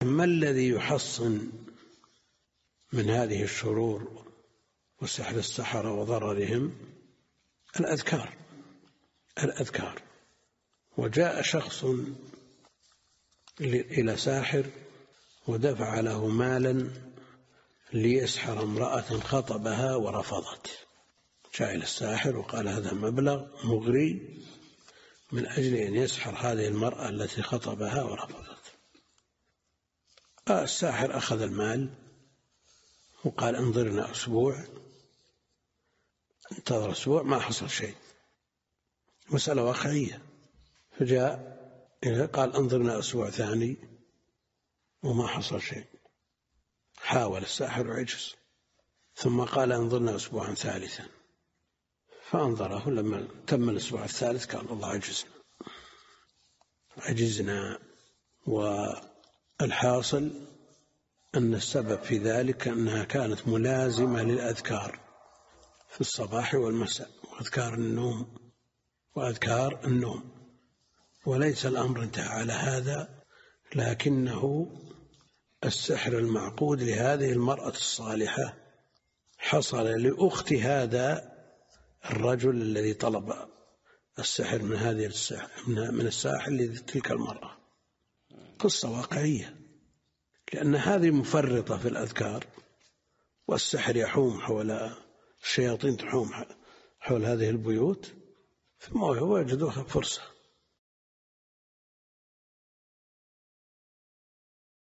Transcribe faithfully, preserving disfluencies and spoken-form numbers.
ما الذي يحصن من هذه الشرور وسحر السحرة وضررهم؟ الأذكار الأذكار وجاء شخص إلى ساحر ودفع له مالا ليسحر امرأة خطبها ورفضت. جاء إلى الساحر وقال هذا مبلغ مغري من أجل أن يسحر هذه المرأة التي خطبها ورفضت. الساحر أخذ المال وقال انظرنا أسبوع. انتظر أسبوع ما حصل شيء، مسألة واقعية. فجاء قال انظرنا أسبوع ثاني وما حصل شيء. حاول الساحر وعجز، ثم قال انظرنا أسبوعا ثالثا، فأنظره. لما تم الأسبوع الثالث قال الله عجزنا عجزنا والحاصل أن السبب في ذلك أنها كانت ملازمة للأذكار في الصباح والمساء وأذكار النوم وأذكار النوم وليس الأمر انتهى على هذا، لكنه السحر المعقود لهذه المرأة الصالحة حصل لأخت هذا الرجل الذي طلب السحر من هذه السحر من الساحر لتلك المرأة. قصة واقعية، لأن هذه مفرطة في الأذكار والسحر يحوم حول الشياطين تحوم حول هذه البيوت، ثم وجدوها فرصة.